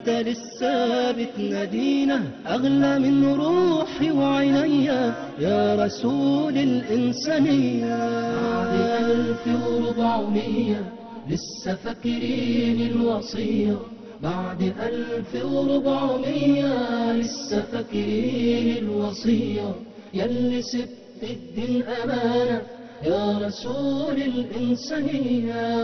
للثابت ندينا، أغلى من روحي وعيني يا رسول الإنسانية. بعد 1400 لسه فاكرين الوصية، بعد 1400 لسه فاكرين الوصية، يلي سبت الدين أمانة يا رسول الإنسانية.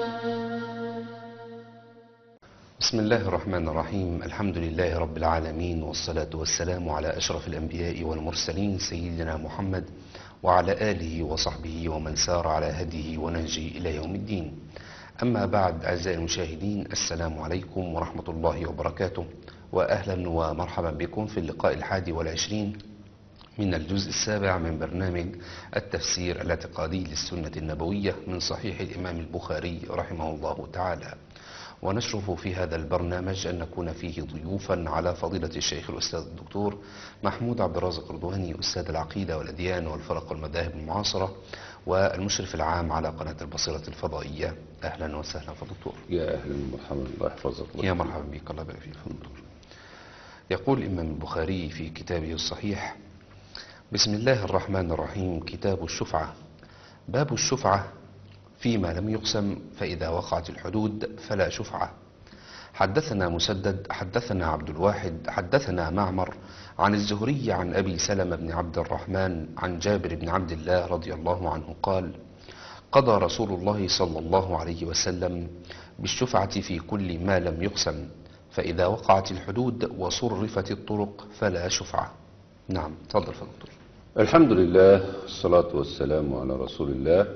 بسم الله الرحمن الرحيم. الحمد لله رب العالمين، والصلاة والسلام على أشرف الأنبياء والمرسلين سيدنا محمد وعلى آله وصحبه ومن سار على هديه ونهجه إلى يوم الدين. أما بعد، أعزائي المشاهدين، السلام عليكم ورحمة الله وبركاته، وأهلا ومرحبا بكم في اللقاء 21 من الجزء السابع من برنامج التفسير الاعتقادي للسنة النبوية من صحيح الإمام البخاري رحمه الله تعالى. ونشرف في هذا البرنامج أن نكون فيه ضيوفا على فضيلة الشيخ الأستاذ الدكتور محمود عبد الرازق رضواني، أستاذ العقيدة والأديان والفرق والمذاهب المعاصرة، والمشرف العام على قناة البصيرة الفضائية. أهلا وسهلا فدكتور. يا أهلا ومرحبا، الله يحفظك. يا مرحبا بك، الله يبارك فيك دكتور. يقول الإمام البخاري في كتابه الصحيح: بسم الله الرحمن الرحيم. كتاب الشفعة. باب الشفعة فيما لم يقسم، فإذا وقعت الحدود فلا شفعة. حدثنا مسدد حدثنا عبد الواحد حدثنا معمر عن الزهري عن أبي سلمة بن عبد الرحمن عن جابر بن عبد الله رضي الله عنه قال: قضى رسول الله صلى الله عليه وسلم بالشفعة في كل ما لم يقسم، فإذا وقعت الحدود وصرفت الطرق فلا شفعة. نعم، تفضل دكتور. الحمد لله، الصلاة والسلام على رسول الله.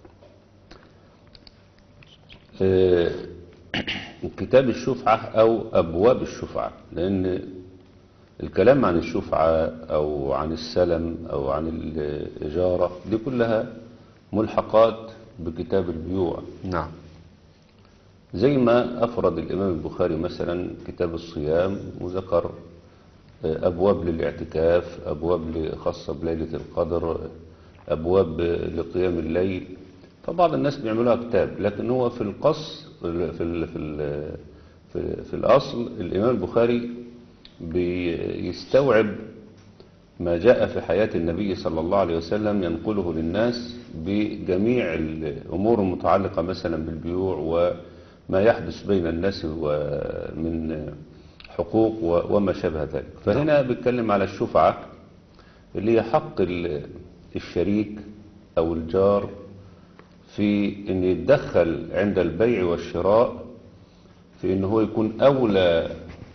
كتاب الشفعة أو أبواب الشفعة، لأن الكلام عن الشفعة أو عن السلم أو عن الإجارة دي كلها ملحقات بكتاب البيوع. نعم. زي ما أفرد الإمام البخاري مثلا كتاب الصيام وذكر أبواب للاعتكاف، أبواب خاصة بليلة القدر، أبواب لقيام الليل. فبعض الناس بيعملوها كتاب، لكن هو في القص في الأصل الإمام البخاري بيستوعب ما جاء في حياة النبي صلى الله عليه وسلم، ينقله للناس بجميع الأمور المتعلقة مثلا بالبيوع وما يحدث بين الناس من حقوق وما شابه ذلك. فهنا بيتكلم على الشفعة اللي هي حق الشريك أو الجار في أن يتدخل عند البيع والشراء، في أنه هو يكون أولى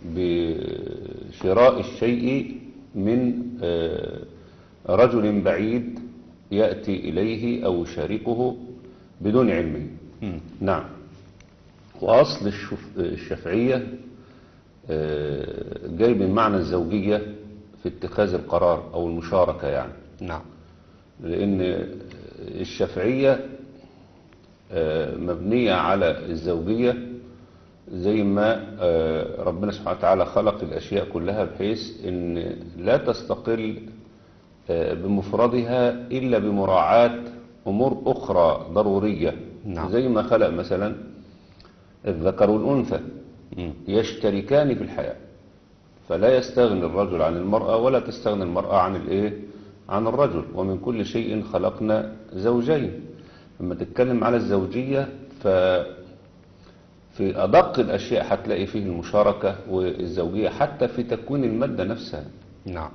بشراء الشيء من رجل بعيد يأتي إليه أو يشاركه بدون علمه. نعم. وأصل الشفعية جاي من معنى الزوجية في اتخاذ القرار أو المشاركة يعني. نعم. لأن الشفعية مبنية على الزوجية، زي ما ربنا سبحانه وتعالى خلق الأشياء كلها بحيث أن لا تستقل بمفردها إلا بمراعاة أمور أخرى ضرورية. نعم. زي ما خلق مثلا الذكر والأنثى يشتركان في الحياة، فلا يستغني الرجل عن المرأة ولا تستغني المرأة عن الرجل. ومن كل شيء خلقنا زوجين. لما تتكلم على الزوجية ففي أدق الأشياء هتلاقي فيه المشاركة والزوجية، حتى في تكوين المادة نفسها. نعم.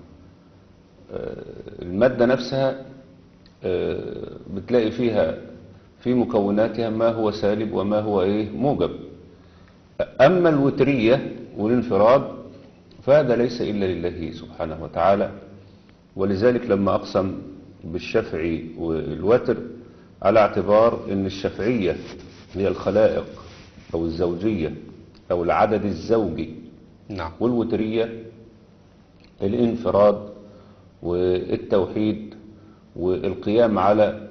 المادة نفسها بتلاقي فيها في مكوناتها ما هو سالب وما هو موجب. أما الوترية والانفراد فهذا ليس إلا لله سبحانه وتعالى. ولذلك لما أقسم بالشفع والوتر على اعتبار أن الشفعية هي الخلائق أو الزوجية أو العدد الزوجي. نعم. والوترية الانفراد والتوحيد والقيام على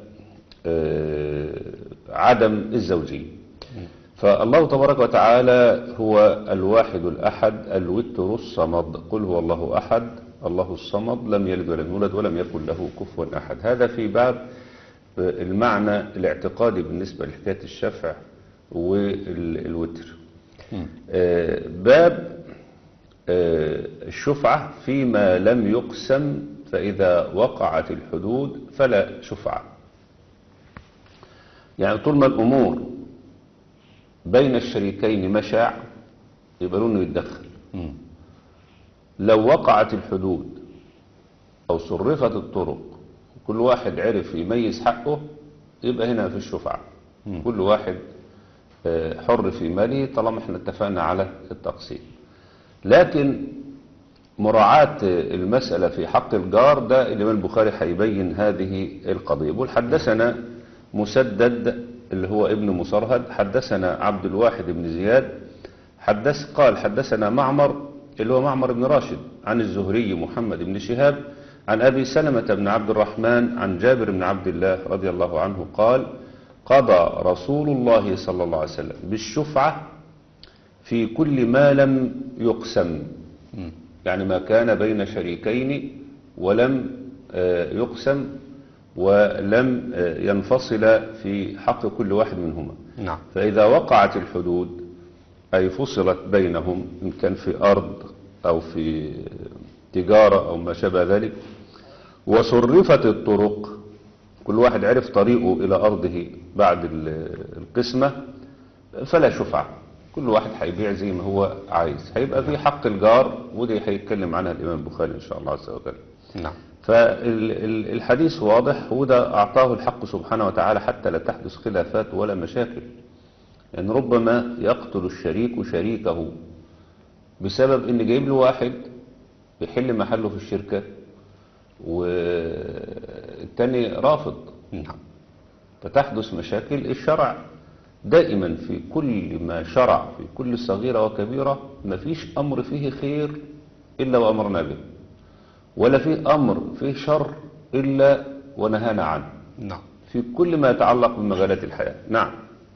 عدم الزوجية. فالله تبارك وتعالى هو الواحد الأحد الوتر الصمد. قل هو الله أحد الله الصمد لم يلد ولم يولد ولم يكن له كفوا أحد. هذا في باب المعنى الاعتقادي بالنسبة لحكاية الشفع والوتر. باب الشفعة فيما لم يقسم، فإذا وقعت الحدود فلا شفعة. يعني طول ما الأمور بين الشريكين مشاع يبقى له إنه يتدخل. لو وقعت الحدود أو صرفت الطرق كل واحد عرف يميز حقه يبقى هنا في الشفعة. كل واحد حر في ماله طالما احنا اتفقنا على التقسيم. لكن مراعاة المسألة في حق الجار ده الإمام البخاري هيبين هذه القضية. يقول حدثنا مسدد اللي هو ابن مصرهد، حدثنا عبد الواحد بن زياد قال حدثنا معمر اللي هو معمر بن راشد عن الزهري محمد بن شهاب عن أبي سلمة بن عبد الرحمن عن جابر بن عبد الله رضي الله عنه قال قضى رسول الله صلى الله عليه وسلم بالشفعة في كل ما لم يقسم، يعني ما كان بين شريكين ولم يقسم ولم ينفصل في حق كل واحد منهما. نعم. فإذا وقعت الحدود أي فصلت بينهم إن كان في أرض أو في تجارة أو ما شابه ذلك، وصرفت الطرق كل واحد عرف طريقه إلى أرضه بعد القسمة فلا شفعة. كل واحد هيبيع زي ما هو عايز، هيبقى في حق الجار ودي هيتكلم عنها الإمام البخاري إن شاء الله عز وجل. نعم. فالحديث واضح، وده أعطاه الحق سبحانه وتعالى حتى لا تحدث خلافات ولا مشاكل. يعني ربما يقتل الشريك شريكه بسبب إن جايب له واحد يحل محله في الشركة والتاني رافض. نعم. فتحدث مشاكل. الشرع دائما في كل ما شرع في كل صغيرة وكبيرة ما فيش أمر فيه خير إلا وأمرنا به، ولا فيه أمر فيه شر إلا ونهانا عنه. نعم. في كل ما يتعلق بمجالات الحياة. نعم.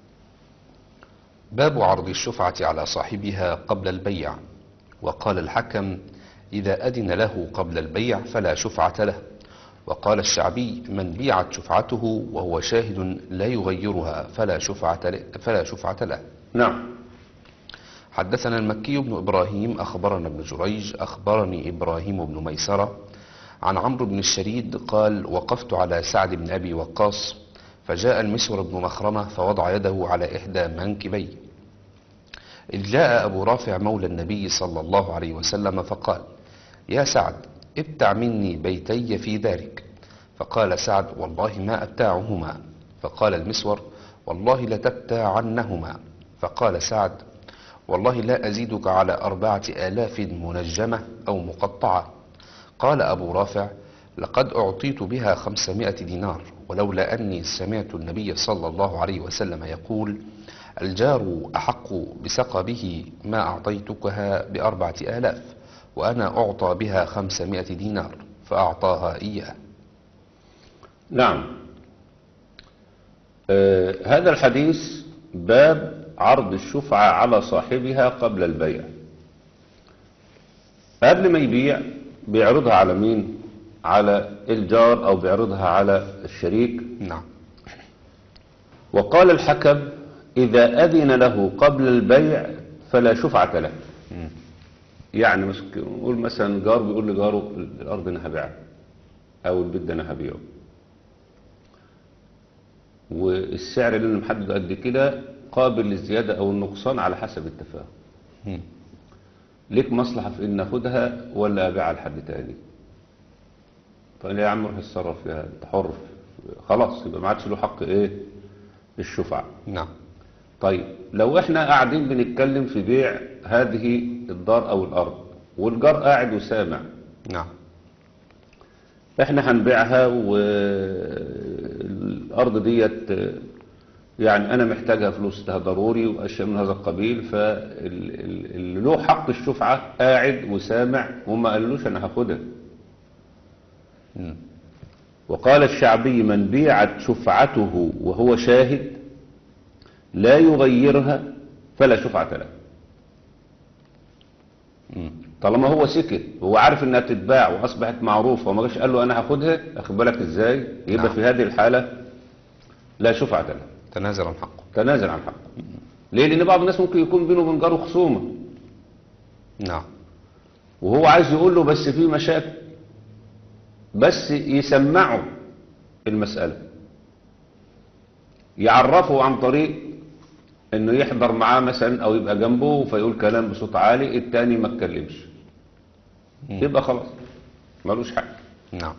باب عرض الشفعة على صاحبها قبل البيع. وقال الحكم إذا أذن له قبل البيع فلا شفعة له. وقال الشعبي من بيعت شفعته وهو شاهد لا يغيرها فلا شفعة له. نعم. حدثنا المكي بن إبراهيم أخبرنا ابن جريج أخبرني إبراهيم بن ميسرة عن عمرو بن الشريد قال وقفت على سعد بن أبي وقاص فجاء المسور بن مخرمة فوضع يده على إحدى منكبيه، إذ جاء أبو رافع مولى النبي صلى الله عليه وسلم فقال يا سعد ابتع مني بيتي في دارك. فقال سعد والله ما أبتاعهما. فقال المسور والله لتبتاعنهما. فقال سعد والله لا أزيدك على 4000 منجمة أو مقطعة. قال أبو رافع لقد أعطيت بها 500 دينار، ولولا أني سمعت النبي صلى الله عليه وسلم يقول الجار أحق بسقبه ما أعطيتكها ب4000 وأنا أعطى بها 500 دينار فأعطاها إياه. نعم. هذا الحديث باب عرض الشفعة على صاحبها قبل البيع. قبل ما يبيع بيعرضها على مين؟ على الجار أو بيعرضها على الشريك. نعم. وقال الحكم إذا أذن له قبل البيع فلا شفعة له. يعني نقول مثلا جار بيقول لجاره الأرض أنا هبيعها أو البيت ده أنا هبيعه، والسعر اللي أنا محدد قد كده قابل للزيادة أو النقصان على حسب التفاهم. ليك مصلحة في إن ناخدها ولا أبيعها لحد تاني؟ فقال يا عم روح اتصرف فيها أنت حر، خلاص يبقى ما عادش له حق إيه؟ الشفعة. نعم. طيب لو احنا قاعدين بنتكلم في بيع هذه الدار او الارض والجار قاعد وسامع. نعم. احنا هنبيعها والارض ديت يعني انا محتاجها فلوس ده ضروري واشياء من هذا القبيل، فاللي له حق الشفعة قاعد وسامع وما قالوش انا هاخدها. وقال الشعبي من بيعت شفعته وهو شاهد لا يغيرها فلا شفعة له. طالما هو سكت هو عارف انها بتتباع واصبحت معروفة وما جاش قال له انا هاخدها، اخد بالك ازاي؟ يبقى نعم. في هذه الحالة لا شفعة له. تنازل عن حقه. تنازل عن حقه. ليه؟ لان بعض الناس ممكن يكون بينه وبين جاره خصومة. نعم. وهو عايز يقول له بس في مشاكل، بس يسمعه المسألة، يعرفه عن طريق انه يحضر معاه مثلا او يبقى جنبه فيقول كلام بصوت عالي، التاني ما اتكلمش، يبقى خلاص ملوش حق. نعم.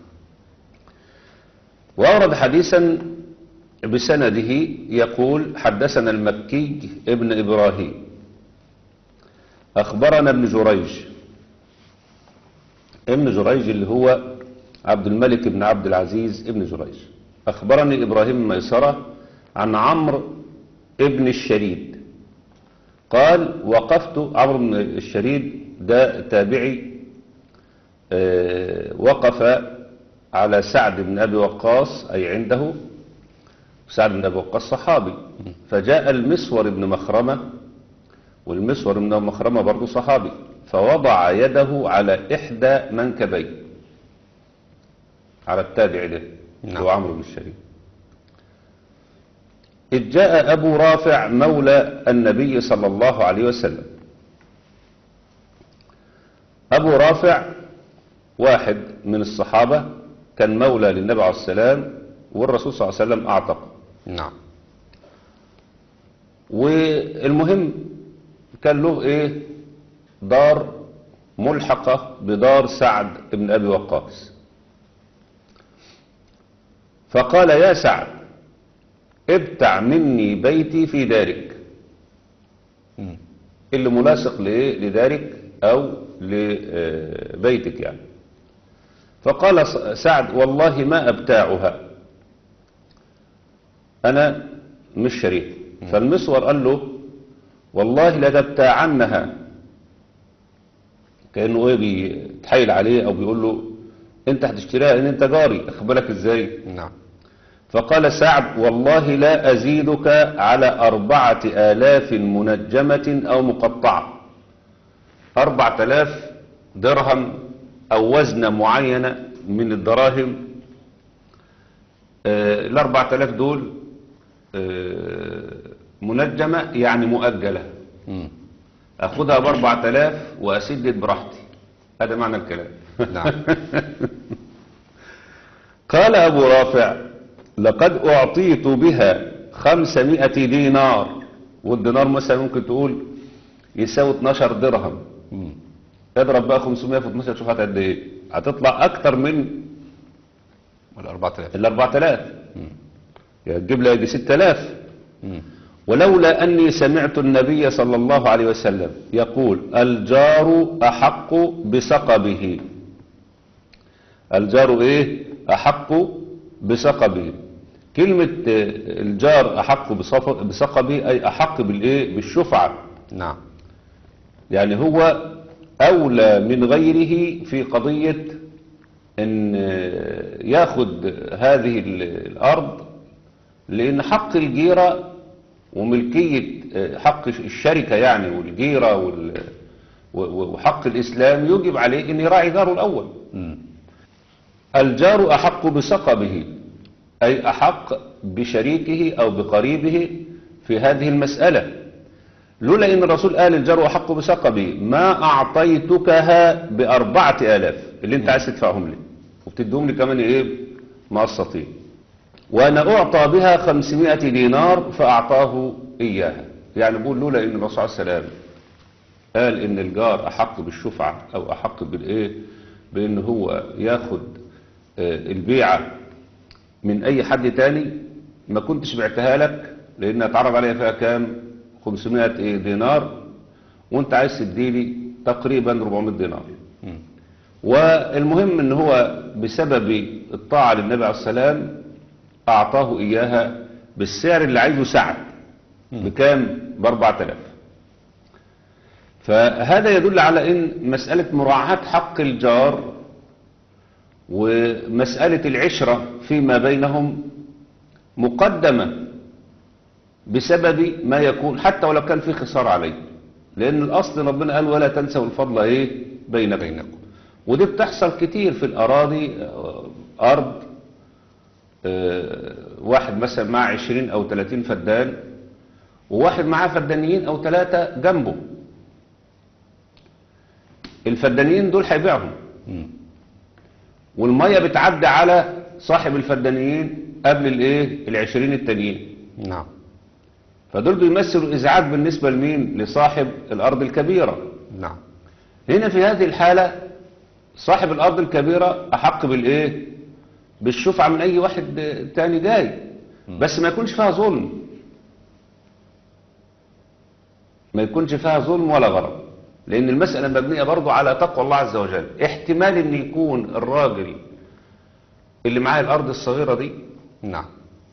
وأورد حديثا بسنده يقول: حدثنا المكي ابن إبراهيم أخبرنا ابن جريج. ابن جريج اللي هو عبد الملك بن عبد العزيز ابن جريج. أخبرني إبراهيم ميسرة عن عمرو ابن الشريد قال: وقفت. عمرو بن الشريد ده تابعي، وقف على سعد بن أبي وقاص أي عنده. سعد بن أبي وقاص صحابي، فجاء المسور بن مخرمة، والمسور بن مخرمة برضه صحابي، فوضع يده على إحدى منكبيه، على التابع ده هو عمرو بن الشريد. إذ جاء أبو رافع مولى النبي صلى الله عليه وسلم. أبو رافع واحد من الصحابة كان مولى للنبي عليه السلام، والرسول صلى الله عليه وسلم أعتقه. نعم. والمهم كان له إيه؟ دار ملحقة بدار سعد بن أبي وقاص. فقال: يا سعد، ابتع مني بيتي في دارك، اللي ملاصق لدارك أو لبيتك يعني. فقال سعد: والله ما أبتاعها، أنا مش شريك. فالمسور قال له: والله لتبتاعنها، كأنه ايه بيتحايل عليه او بيقول له انت هتشتريها ان انت جاري، اخبرك ازاي. نعم. فقال سعد: والله لا أزيدك على 4000 منجمة أو مقطعة. 4000 درهم أو وزنة معينة من الدراهم. ال 4000 دول منجمة يعني مؤجلة، أخذها ب 4000 وأسدد براحتي. هذا معنى الكلام. نعم. قال أبو رافع: لقد أعطيت بها 500 دينار، والدينار مثلا ممكن تقول يساوي 12 درهم. اضرب بقى 500 في 12 تشوف هتقد ايه، هتطلع أكتر من ال 4000. ال 4000 يعني تجيب لها يجي 6000. ولولا أني سمعت النبي صلى الله عليه وسلم يقول: الجار أحق بسقبه. الجار إيه؟ أحق بسقبه. كلمة الجار أحق بسقبه أي أحق بالإيه؟ بالشفعة. نعم. يعني هو أولى من غيره في قضية أن ياخد هذه الأرض، لأن حق الجيرة وملكية حق الشركة يعني والجيرة وحق الإسلام يجب عليه أن يراعي جاره الأول. الجار أحق بسقبه أي أحق بشريكه أو بقريبه في هذه المسألة. لولا أن الرسول قال الجار أحق بسقبه ما أعطيتكها ب4000 اللي أنت عايز تدفعهم لي، وبتدهم لي كمان إيه؟ مقسطين. وأنا أعطى بها 500 دينار فأعطاه إياها. يعني بقول لولا أن الرسول عليه السلام قال إن الجار أحق بالشفعة أو أحق بالإيه؟ بأن هو ياخد البيعة من أي حد تاني، ما كنتش بعتها لك، لأن اتعرض عليها فيها كام؟ 500 دينار، وانت عايز تديلي تقريبا 400 دينار. والمهم ان هو بسبب الطاعة للنبي عليه السلام اعطاه اياها بالسعر اللي عايزه سعد. بكام؟ ب4000. فهذا يدل على ان مسألة مراعاة حق الجار ومسألة العشرة فيما بينهم مقدمة بسبب ما يكون، حتى ولو كان في خسار عليه، لأن الأصل ربنا قال: ولا تنسوا الفضل إيه؟ بينكم. ودي بتحصل كتير في الأراضي. أرض واحد مثلا معاه 20 أو 30 فدان، وواحد معاه فدانيين أو 3 جنبه، الفدانيين دول هيبيعهم، مم. والمية بتعدي على صاحب الفدانيين قبل الايه 20 التانيين. نعم. فدول بيمثلوا ازعاج بالنسبة لمين؟ لصاحب الارض الكبيرة. نعم. هنا في هذه الحالة صاحب الارض الكبيرة احق بالايه؟ بالشفعة من اي واحد تاني جاي، بس ما يكونش فيها ظلم، ما يكونش فيها ظلم ولا غرض، لان المسألة مبنية برضو على تقوى الله عز وجل. احتمال ان يكون الراجل اللي معاه الارض الصغيرة دي نعم.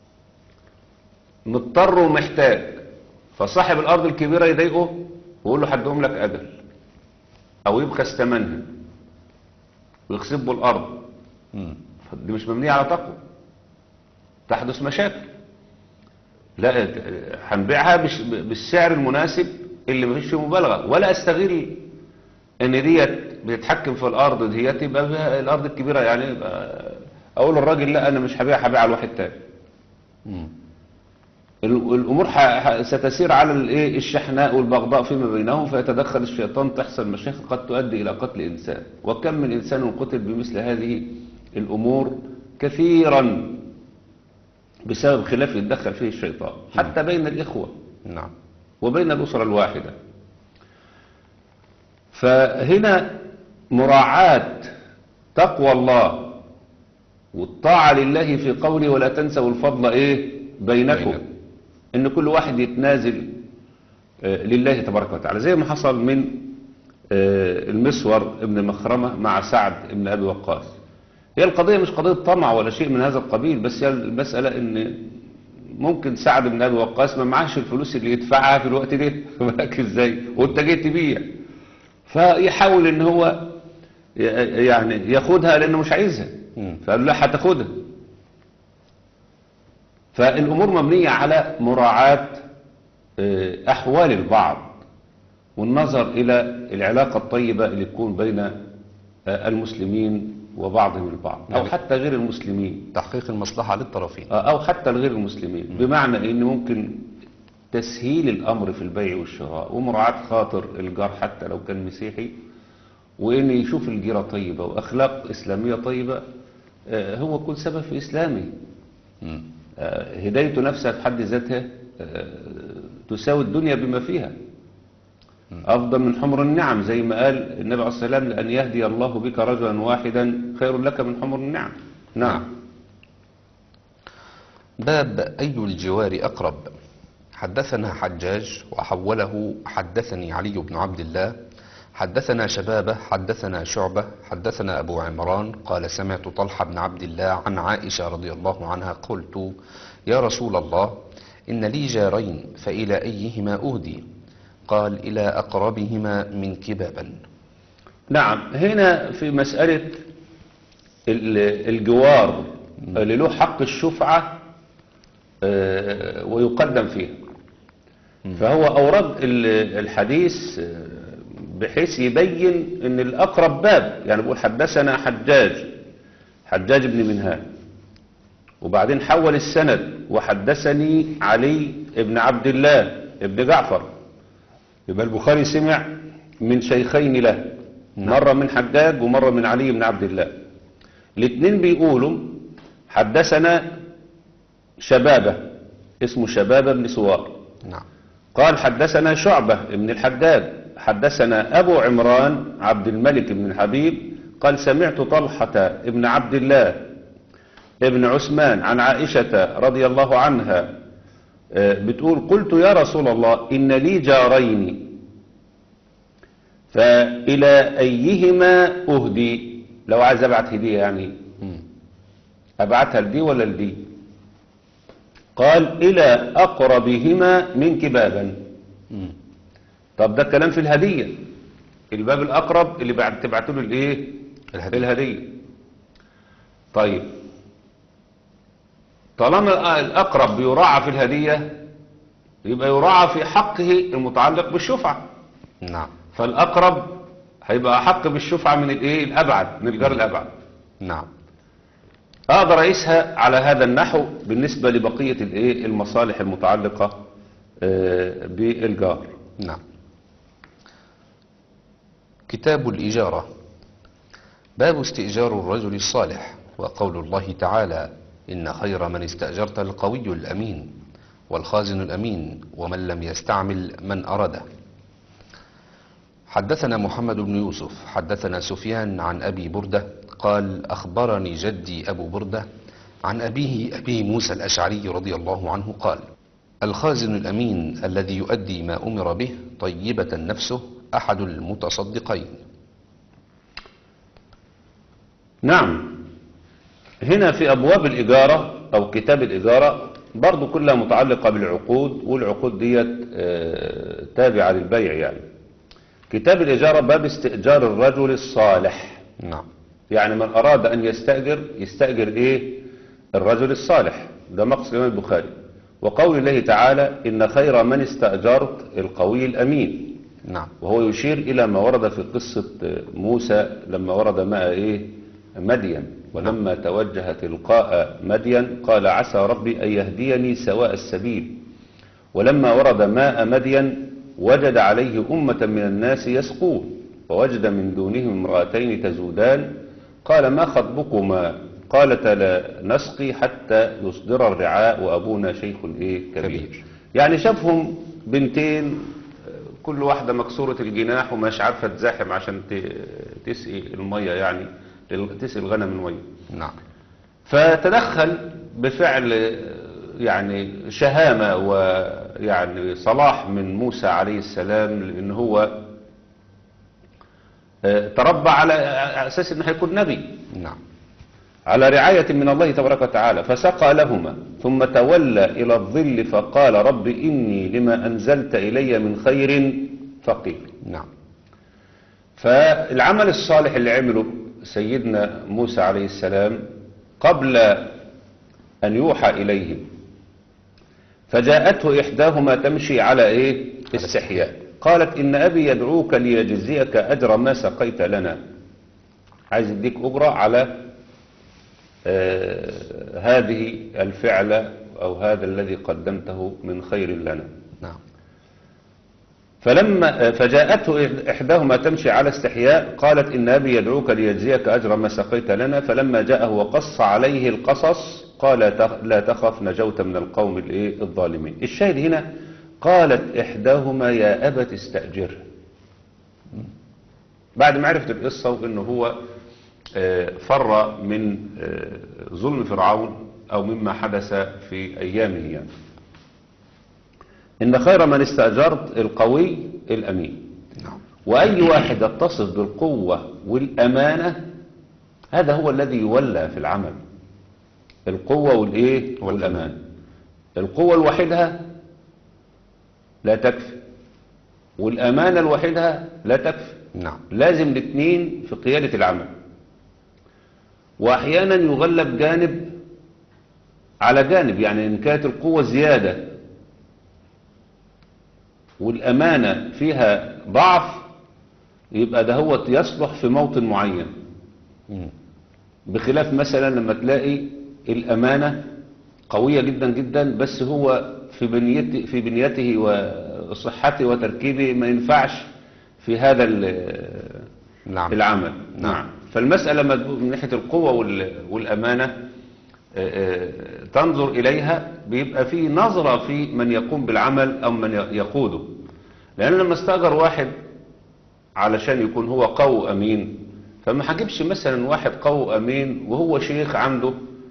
مضطر ومحتاج، فصاحب الارض الكبيرة يضايقه ويقول له هديهم لك اجل، او يبخس ثمنها ويخسبوا الارض. مم. دي مش مبنية على تقوى، تحدث مشاكل. لا، هنبيعها بالسعر المناسب اللي مفيش فيه مبالغة، ولا استغل ان ديت بتتحكم في الارض ديت يبقى فيها الارض الكبيرة، يعني يبقى اقول للراجل لا انا مش هبيعها لواحد تاني. مم. الامور ستسير على الايه الشحناء والبغضاء فيما بينهم، فيتدخل الشيطان، تحصل مشاكل قد تؤدي الى قتل انسان. وكم من انسان قتل بمثل هذه الامور كثيرا بسبب خلاف يتدخل فيه الشيطان، حتى بين الاخوه نعم. وبين الاسره الواحده. فهنا مراعاة تقوى الله والطاعة لله في قوله ولا تنسوا الفضل ايه بينكم، ان كل واحد يتنازل لله تبارك وتعالى، زي ما حصل من المسور ابن مخرمة مع سعد ابن ابي وقاص. هي القضية مش قضية طمع ولا شيء من هذا القبيل، بس هي المسألة ان ممكن سعد بن ابي وقاص ما معاش الفلوس اللي يدفعها في الوقت ده بالك ازاي وانت جاي تبيع، فيحاول ان هو يعني ياخدها لانه مش عايزها، فقال لا هتاخدها. فالامور مبنية على مراعاة احوال البعض والنظر الى العلاقة الطيبة اللي تكون بين المسلمين وبعضهم البعض، او حتى غير المسلمين، تحقيق المصلحة للطرفين. او حتى لغير المسلمين. بمعنى ان ممكن تسهيل الامر في البيع والشراء ومراعاة خاطر الجار حتى لو كان مسيحي، وان يشوف الجيرة طيبة واخلاق اسلامية طيبة، هو كل سبب في اسلامه. هدايته نفسها في حد ذاتها تساوي الدنيا بما فيها، أفضل من حمر النعم، زي ما قال النبي عليه الصلاة والسلام لأن يهدي الله بك رجلا واحدا خير لك من حمر النعم. نعم. باب أي الجوار أقرب. حدثنا حجاج وحوله حدثني علي بن عبد الله حدثنا شبابه حدثنا شعبة حدثنا أبو عمران قال سمعت طلحة بن عبد الله عن عائشة رضي الله عنها قلت يا رسول الله إن لي جارين فإلى أيهما أهدي؟ قال إلى أقربهما منك بابا. نعم. هنا في مسألة الجوار اللي له حق الشفعة ويقدم فيه، فهو أورد الحديث بحيث يبين ان الأقرب باب، يعني بيقول حدثنا حجاج بن منهال، وبعدين حول السند وحدثني علي بن عبد الله ابن جعفر، يبقى البخاري سمع من شيخين له، مرة من حجاج ومرة من علي بن عبد الله. الاثنين بيقولوا حدثنا شبابة، اسمه شبابة بن سوار. نعم. قال حدثنا شعبة بن الحجاج حدثنا أبو عمران عبد الملك بن الحبيب قال سمعت طلحة ابن عبد الله ابن عثمان عن عائشة رضي الله عنها بتقول قلت يا رسول الله إن لي جارين فإلى أيهما أهدي؟ لو عايز أبعت هدية يعني أبعتها لدي ولا لدي؟ قال إلى أقربهما منك بابا. طب ده الكلام في الهدية، الباب الأقرب اللي تبعته له الإيه؟ الهدية. طيب طالما الأقرب بيراعى في الهدية يبقى يراعى في حقه المتعلق بالشفعة. نعم. فالأقرب هيبقى أحق بالشفعة من الإيه؟ الأبعد، من الجار الأبعد. نعم. أقدر أقيسها على هذا النحو بالنسبة لبقية الإيه؟ المصالح المتعلقة بالجار. نعم. كتاب الإجارة. باب استئجار الرجل الصالح، وقول الله تعالى: إن خير من استأجرت القوي الأمين والخازن الأمين ومن لم يستعمل من أراده. حدثنا محمد بن يوسف حدثنا سفيان عن أبي بردة قال: أخبرني جدي أبو بردة عن أبيه أبي موسى الأشعري رضي الله عنه قال: الخازن الأمين الذي يؤدي ما أمر به طيبة نفسه أحد المتصدقين. نعم، هنا في أبواب الإجارة أو كتاب الإجارة برضو كلها متعلقة بالعقود، والعقود ديت تابعة للبيع. يعني كتاب الإجارة باب استئجار الرجل الصالح. نعم. يعني من أراد أن يستأجر إيه؟ الرجل الصالح. ده مقصد الإمام البخاري. وقول الله تعالى: إن خير من استأجرت القوي الأمين. نعم. وهو يشير إلى ما ورد في قصة موسى لما ورد ماء إيه؟ مدين، ولما توجه تلقاء مدين قال: عسى ربي أن يهديني سواء السبيل. ولما ورد ماء مدين وجد عليه أمة من الناس يسقون، ووجد من دونهم امرأتين تزودان، قال: ما خطبكما؟ قالتا: لا نسقي حتى يصدر الرعاء وأبونا شيخ إيه؟ كبير. يعني شافهم بنتين كل واحدة مكسورة الجناح ومش عارفة تزاحم عشان تسقي المية، يعني تسقي الغنم المية. نعم. فتدخل بفعل يعني شهامة ويعني صلاح من موسى عليه السلام، لأن هو تربى على أساس أنه هيكون نبي. نعم. على رعاية من الله تبارك وتعالى، فسقى لهما ثم تولى إلى الظل فقال: رب إني لما أنزلت إلي من خير فقير. نعم. فالعمل الصالح اللي عمله سيدنا موسى عليه السلام قبل أن يوحى إليه، فجاءته إحداهما تمشي على إيه؟ استحياء، قالت: إن أبي يدعوك ليجزيك أجر ما سقيت لنا. عايز يديك أجرة على هذه الفعلة أو هذا الذي قدمته من خير لنا. نعم. فجاءته إحداهما تمشي على استحياء قالت: إن أبي يدعوك ليجزيك أجر ما سقيت لنا. فلما جاءه وقص عليه القصص قال: لا تخف نجوت من القوم الظالمين. الشاهد هنا قالت إحداهما: يا أبت استأجره. بعد ما عرفت القصة وإنه هو فر من ظلم فرعون أو مما حدث في أيامه. يعني إن خير من استأجرت القوي الأمين. نعم. وأي واحد يتصف بالقوة والأمانة هذا هو الذي يولى في العمل. القوة والأمان. القوة لوحدها لا تكفي، والأمانة لوحدها لا تكفي. نعم. لازم الاثنين في قيادة العمل. وأحيانا يغلب جانب على جانب، يعني إن كانت القوة زيادة والأمانة فيها ضعف يبقى ده هو يصلح في موطن معين. بخلاف مثلا لما تلاقي الأمانة قوية جدا جدا بس هو في بنيته وصحته وتركيبه ما ينفعش في هذا نعم. العمل. نعم. فالمسألة من ناحية القوة والأمانة تنظر إليها بيبقى في نظرة في من يقوم بالعمل أو من يقوده. لأن لما استأجر واحد علشان يكون هو قوي أمين، فما هجيبش مثلا واحد قوي أمين وهو شيخ عنده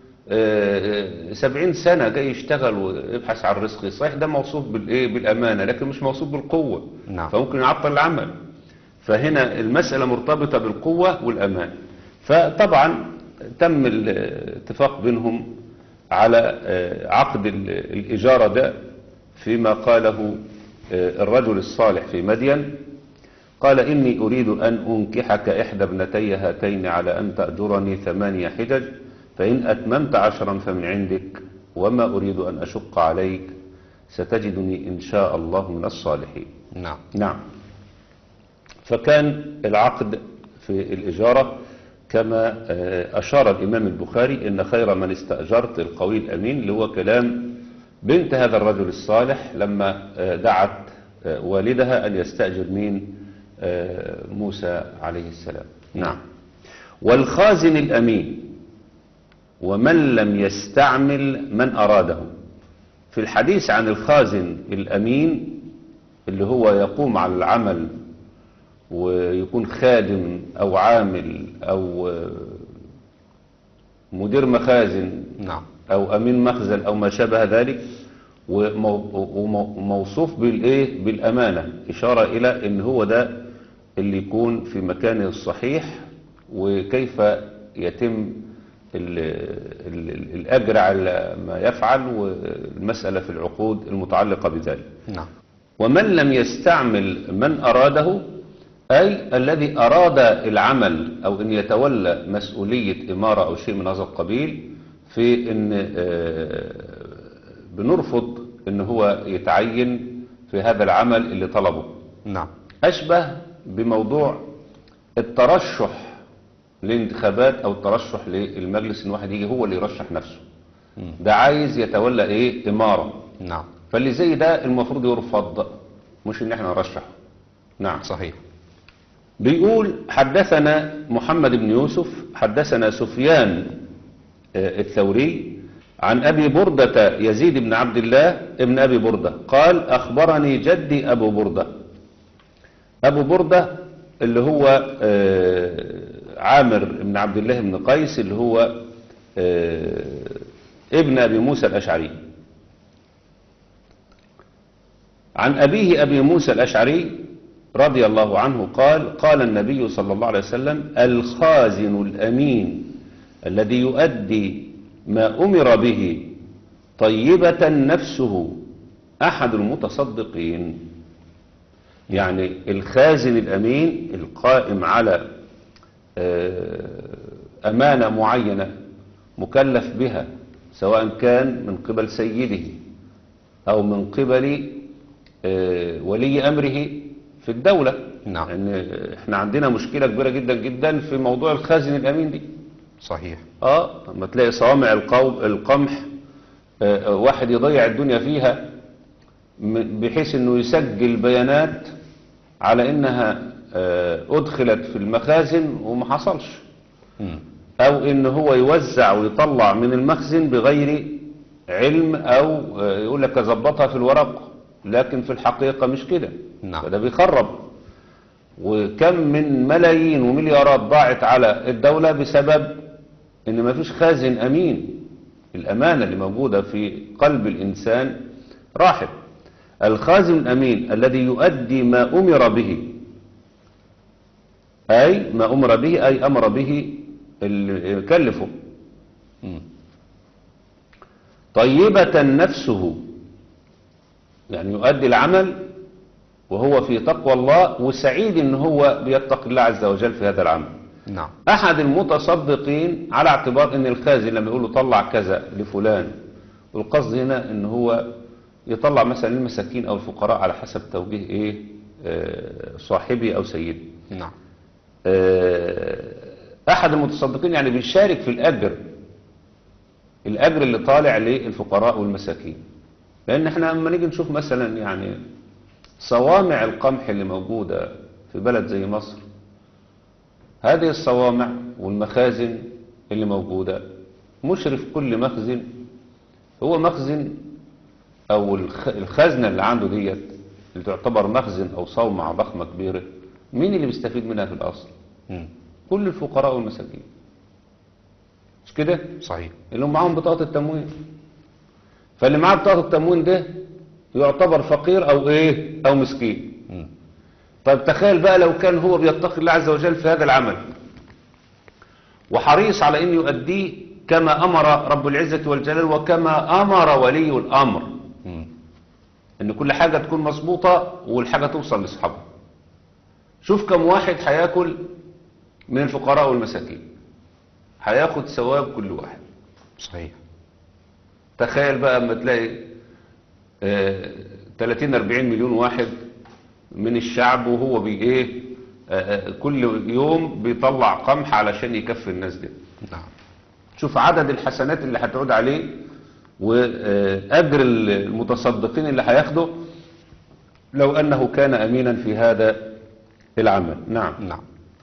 70 سنة جاي يشتغل ويبحث عن رزقه. صحيح ده موصوف بالأمانة لكن مش موصوف بالقوة. نعم. فممكن يعطل العمل. فهنا المسألة مرتبطة بالقوة والأمان. فطبعا تم الاتفاق بينهم على عقد الإجارة ده فيما قاله الرجل الصالح في مدين. قال: إني أريد أن أنكحك إحدى ابنتي هاتين على أن تأجرني 8 حجج، فإن أتممت 10 فمن عندك، وما أريد أن أشق عليك، ستجدني إن شاء الله من الصالحين. نعم. نعم. فكان العقد في الإجارة كما أشار الإمام البخاري: إن خير من استأجرت القوي الأمين، اللي هو كلام بنت هذا الرجل الصالح لما دعت والدها أن يستأجر مين؟ موسى عليه السلام. نعم. والخازن الأمين ومن لم يستعمل من أراده. في الحديث عن الخازن الأمين اللي هو يقوم على العمل ويكون خادم أو عامل أو مدير مخازن نعم. أو أمين مخزن أو ما شابه ذلك، وموصوف بالإيه؟ بالأمانة، إشارة إلى إن هو ده اللي يكون في مكانه الصحيح، وكيف يتم الأجر على ما يفعل، والمسألة في العقود المتعلقة بذلك. نعم. ومن لم يستعمل من أراده، أي الذي أراد العمل أو أن يتولى مسؤولية إمارة أو شيء من هذا القبيل، في أن بنرفض أن هو يتعين في هذا العمل اللي طلبه. نعم. أشبه بموضوع الترشح للانتخابات أو الترشح للمجلس، إن واحد يجي هو اللي يرشح نفسه. ده عايز يتولى إيه؟ إمارة. نعم. فاللي زي ده المفروض يرفض، مش إن احنا نرشحه. نعم. صحيح. بيقول حدثنا محمد بن يوسف حدثنا سفيان الثوري عن أبي بردة يزيد بن عبد الله ابن أبي بردة قال أخبرني جدي أبو بردة. أبو بردة اللي هو عامر بن عبد الله بن قيس، اللي هو ابن أبي موسى الأشعري. عن أبيه أبي موسى الأشعري رضي الله عنه قال قال النبي صلى الله عليه وسلم الخازن الأمين الذي يؤدي ما أمر به طيبة نفسه أحد المتصدقين. يعني الخازن الأمين القائم على أمانة معينة مكلف بها، سواء كان من قبل سيده أو من قبل ولي أمره في الدولة. نعم. يعني احنا عندنا مشكلة كبيرة جدا جدا في موضوع الخازن الأمين دي. صحيح. لما تلاقي صوامع القمح واحد يضيع الدنيا فيها بحيث انه يسجل بيانات على انها ادخلت في المخازن وما حصلش، او ان هو يوزع ويطلع من المخزن بغير علم، او يقول لك اظبطها في الورق لكن في الحقيقة مش كده. نعم. فده بيخرب. وكم من ملايين ومليارات ضاعت على الدولة بسبب ان ما فيش خازن امين. الامانة اللي موجودة في قلب الانسان راحت. الخازن الامين الذي يؤدي ما امر به، اي ما امر به اي امر به اللي يكلفه. طيبة نفسه، يعني يؤدي العمل وهو في تقوى الله وسعيد ان هو بيتقي الله عز وجل في هذا العمل. نعم. احد المتصدقين، على اعتبار ان الخازن لما يقول له طلع كذا لفلان، والقصد هنا ان هو يطلع مثلا للمساكين او الفقراء على حسب توجيه ايه صاحبي او سيدي. نعم. احد المتصدقين يعني بيشارك في الاجر اللي طالع للفقراء والمساكين. لان احنا لما نيجي نشوف مثلا يعني صوامع القمح اللي موجودة في بلد زي مصر، هذه الصوامع والمخازن اللي موجودة، مشرف كل مخزن هو مخزن او الخزنة اللي عنده ديت اللي تعتبر مخزن او صومعة ضخمة كبيرة، مين اللي بيستفيد منها في الاصل؟ كل الفقراء والمساكين، مش كده؟ صحيح. اللي هم معاهم بطاقة التموين. فاللي معاه بطاقة التموين ده يعتبر فقير او ايه او مسكين. طيب تخيل بقى لو كان هو بيتقي الله عز وجل في هذا العمل وحريص على ان يؤديه كما امر رب العزة والجلال وكما امر ولي الامر، ان كل حاجة تكون مظبوطة والحاجة توصل لاصحابها. شوف كم واحد هياكل من الفقراء والمساكين، هياخد ثواب كل واحد. صحيح. تخيل بقى اما تلاقي 30-40 مليون واحد من الشعب وهو كل يوم بيطلع قمح علشان يكفي الناس دي. نعم. شوف عدد الحسنات اللي هتعود عليه وأجر المتصدقين اللي هياخده لو أنه كان أمينا في هذا العمل. نعم. نعم.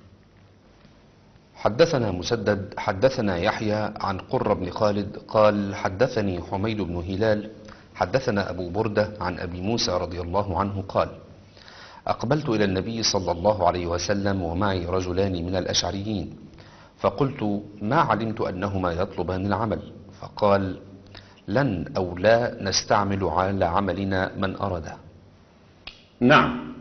حدثنا مسدد حدثنا يحيى عن قرة بن خالد قال حدثني حميد بن هلال حدثنا أبو بردة عن أبي موسى رضي الله عنه قال أقبلت إلى النبي صلى الله عليه وسلم ومعي رجلان من الأشعريين فقلت ما علمت أنهما يطلبان العمل فقال لن أو لا نستعمل على عملنا من أراده. نعم.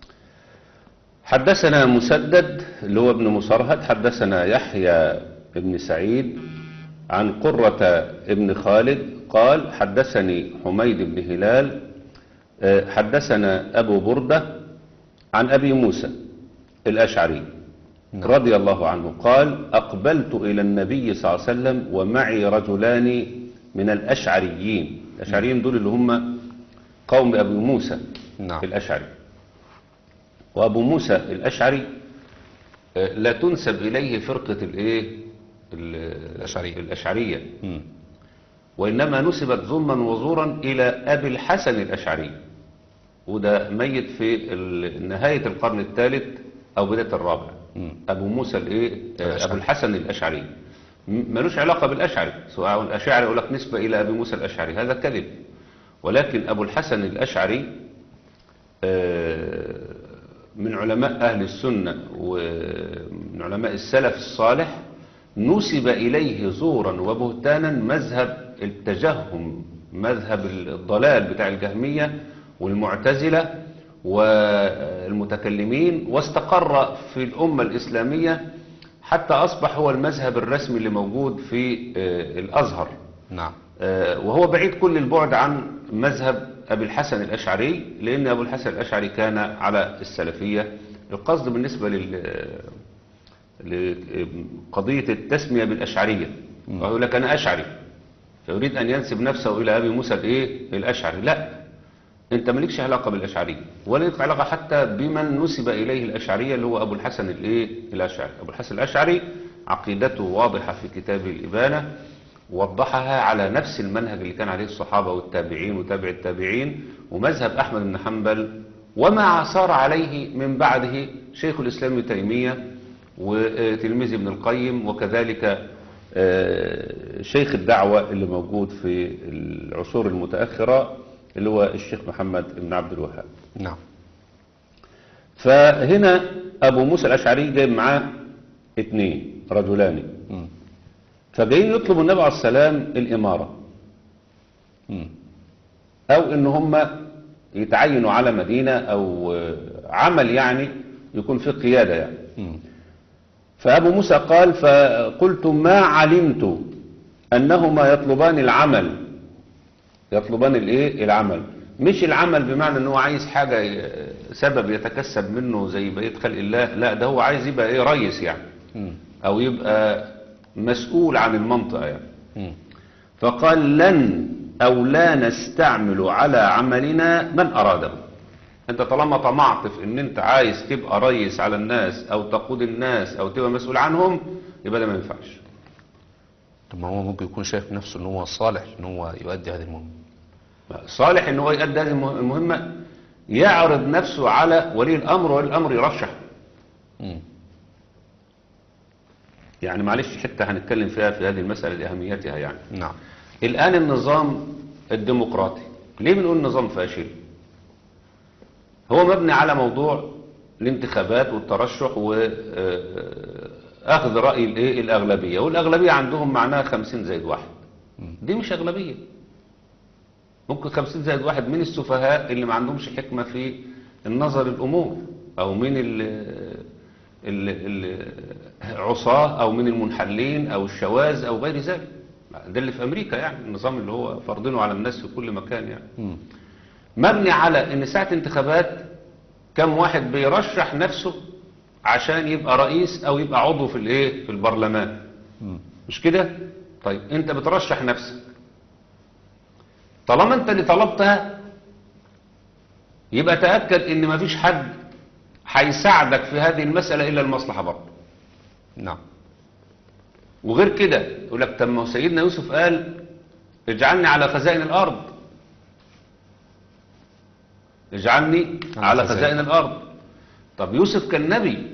حدثنا مسدد اللي هو ابن مصرهد حدثنا يحيى بن سعيد عن قرة ابن خالد قال حدثني حميد بن هلال حدثنا أبو بردة عن أبي موسى الأشعري رضي الله عنه قال أقبلت إلى النبي صلى الله عليه وسلم ومعي رجلان من الأشعريين. الأشعريين دول اللي هم قوم أبي موسى الأشعري. وأبو موسى الأشعري لا تنسب إليه فرقة الأشعرية وإنما نسبت ذما وزورا إلى أبي الحسن الأشعري، وده ميت في نهاية القرن الثالث أو بداية الرابع. أبو موسى أبو الحسن الأشعري ملوش علاقة بالأشعري، سواء الأشعري يقول لك نسبة إلى أبي موسى الأشعري، هذا كذب. ولكن أبو الحسن الأشعري من علماء أهل السنة ومن علماء السلف الصالح، نسب إليه زورا وبهتانا مذهب التجهم، مذهب الضلال بتاع الجهمية والمعتزلة والمتكلمين، واستقر في الأمة الإسلامية حتى أصبح هو المذهب الرسمي اللي موجود في الأزهر. نعم. وهو بعيد كل البعد عن مذهب أبي الحسن الأشعري، لأن أبو الحسن الأشعري كان على السلفية. القصد بالنسبة لقضية التسمية بالأشعرية، ويقول لك أنا أشعري فيريد أن ينسب نفسه إلى أبي موسى الأشعري. لا، أنت مالكش علاقة بالأشعرية ولا لك علاقة حتى بمن نسب إليه الأشعرية اللي هو أبو الحسن الأشعري. أبو الحسن الأشعري عقيدته واضحة في كتاب الإبانة، وضحها على نفس المنهج اللي كان عليه الصحابة والتابعين وتابع التابعين، ومذهب أحمد بن حنبل وما صار عليه من بعده شيخ الإسلام ابن تيمية وتلميذ ابن القيم، وكذلك شيخ الدعوة اللي موجود في العصور المتأخرة اللي هو الشيخ محمد بن عبد الوهاب. نعم. فهنا أبو موسى الأشعري جايب معاه رجلان فجايين يطلبوا النبي عليه السلام الإمارة، أو إن هم يتعينوا على مدينة أو عمل يعني يكون فيه قيادة يعني. فأبو موسى قال فقلت ما علمت أنهما يطلبان العمل. يطلبان العمل، مش العمل بمعنى أنه عايز حاجة سبب يتكسب منه زي بقية خلق الله، لا، ده هو عايز يبقى رئيس يعني، أو يبقى مسؤول عن المنطقة يعني. فقال لن أو لا نستعمل على عملنا من أراده. أنت طالما طمعت في أن أنت عايز تبقى رئيس على الناس أو تقود الناس أو تبقى مسؤول عنهم، يبقى ده ما ينفعش. طب ما هو ممكن يكون شايف نفسه أنه هو صالح أنه هو يؤدي هذه المهمة. صالح أنه هو يؤدي هذه المهمة، يعرض نفسه على ولي الأمر، ولي الأمر يرشح. يعني معلش حتى هنتكلم فيها في هذه المسألة لأهميتها يعني. نعم. الآن النظام الديمقراطي ليه بنقول نظام فاشل؟ هو مبني على موضوع الانتخابات والترشح وأخذ رأي الأغلبية، والأغلبية عندهم معناها 50+1. دي مش أغلبية، ممكن 50+1 من السفهاء اللي ما عندهمش حكمة في النظر الأمور، أو من العصاة، أو من المنحلين أو الشواذ أو غير ذلك. ده اللي في أمريكا يعني، النظام اللي هو فرضينه على الناس في كل مكان يعني. مبني على ان ساعة انتخابات كم واحد بيرشح نفسه عشان يبقى رئيس او يبقى عضو في البرلمان، مش كده؟ طيب انت بترشح نفسك، طالما انت اللي طلبتها يبقى تأكد ان مفيش حد هيساعدك في هذه المسألة الا المصلحة برضه. نعم. وغير كده يقول لك طب ما سيدنا يوسف قال اجعلني على خزائن الارض، اجعلني على خزائن الأرض. طب يوسف كان نبي،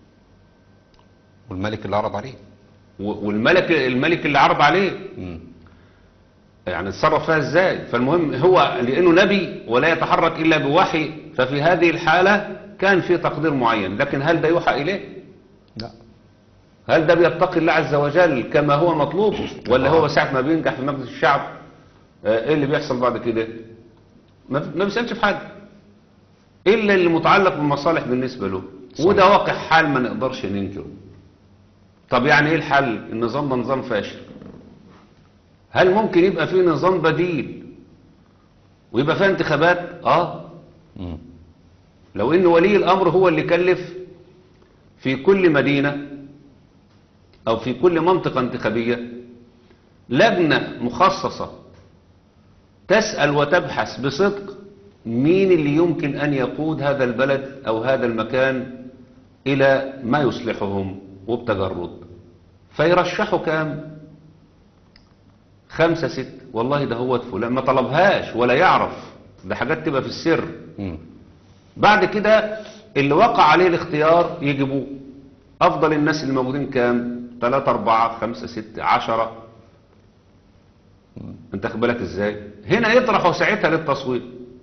والملك اللي عرض عليه. الملك اللي عرض عليه مم. يعني اتصرف فيها ازاي؟ فالمهم هو لانه نبي ولا يتحرك الا بوحي، ففي هذه الحالة كان في تقدير معين، لكن هل ده يوحى اليه؟ لا. هل ده بيتقي الله عز وجل كما هو مطلوب، ولا هو ساعة ما بينجح في مجلس الشعب ايه اللي بيحصل بعد كده؟ ما بيسألش في حاجة الا اللي متعلق بالمصالح بالنسبة له. صحيح. وده واقع حال ما نقدرش ننكره. طب يعني ايه الحل؟ النظام ده نظام فاشل. هل ممكن يبقى فيه نظام بديل ويبقى فيه انتخابات؟ مم. لو ان ولي الامر هو اللي كلف في كل مدينة او في كل منطقة انتخابية لجنة مخصصة تسأل وتبحث بصدق مين اللي يمكن ان يقود هذا البلد او هذا المكان الى ما يصلحهم وبتجرد، فيرشحوا كام؟ 5 6، والله ده هو فلان، ما طلبهاش ولا يعرف، ده حاجات تبقى في السر. مم. بعد كده اللي وقع عليه الاختيار يجيبوه. افضل الناس اللي موجودين كام؟ 3 4 5 6 10. انت خد بالك ازاي؟ هنا يطرحوا ساعتها للتصويت،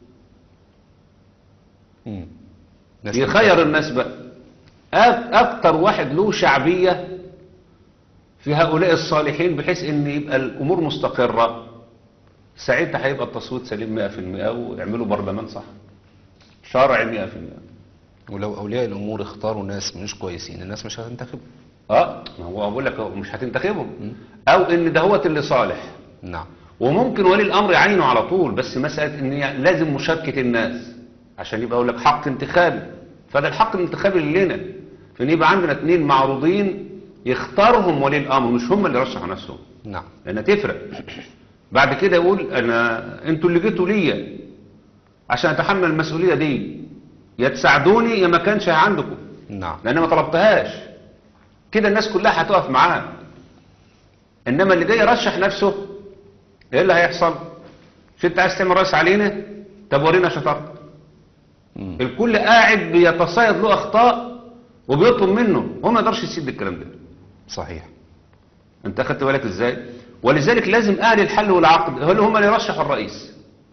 مم. يخير الناس بقى اكتر واحد له شعبية في هؤلاء الصالحين بحيث ان يبقى الامور مستقرة، ساعتها هيبقى التصويت سليم 100% ويعملوا برلمان صح شرعي 100%. ولو أولياء الأمور اختاروا ناس مش كويسين الناس مش هتنتخب. ما هو بقول لك مش هتنتخبهم، او ان دهوت اللي صالح. نعم. وممكن ولي الامر يعينه على طول، بس مسألة ان لازم مشاركة الناس عشان يبقى اقول لك حق انتخابي. فده الحق الانتخابي اللي لنا، فان يبقى عندنا 2 معروضين يختارهم ولي الامر، مش هم اللي يرشحوا نفسهم. نعم. لانها تفرق. بعد كده يقول انتوا اللي جيتوا ليا عشان اتحمل المسؤولية دي، يا تساعدوني يا ما كانش عندكم، نعم. لان ما طلبتهاش. كده الناس كلها هتقف معاه. انما اللي جاي يرشح نفسه ايه اللي هيحصل؟ مش انت عايز تعمل رئيس علينا؟ طب ورينا شطارتك. مم. الكل قاعد بيتصيد له اخطاء وبيطلب منه، هو ما يقدرش يسيب الكلام ده. صحيح. انت اخدت بالك ازاي؟ ولذلك لازم اهل الحل والعقد هم اللي يرشحوا الرئيس.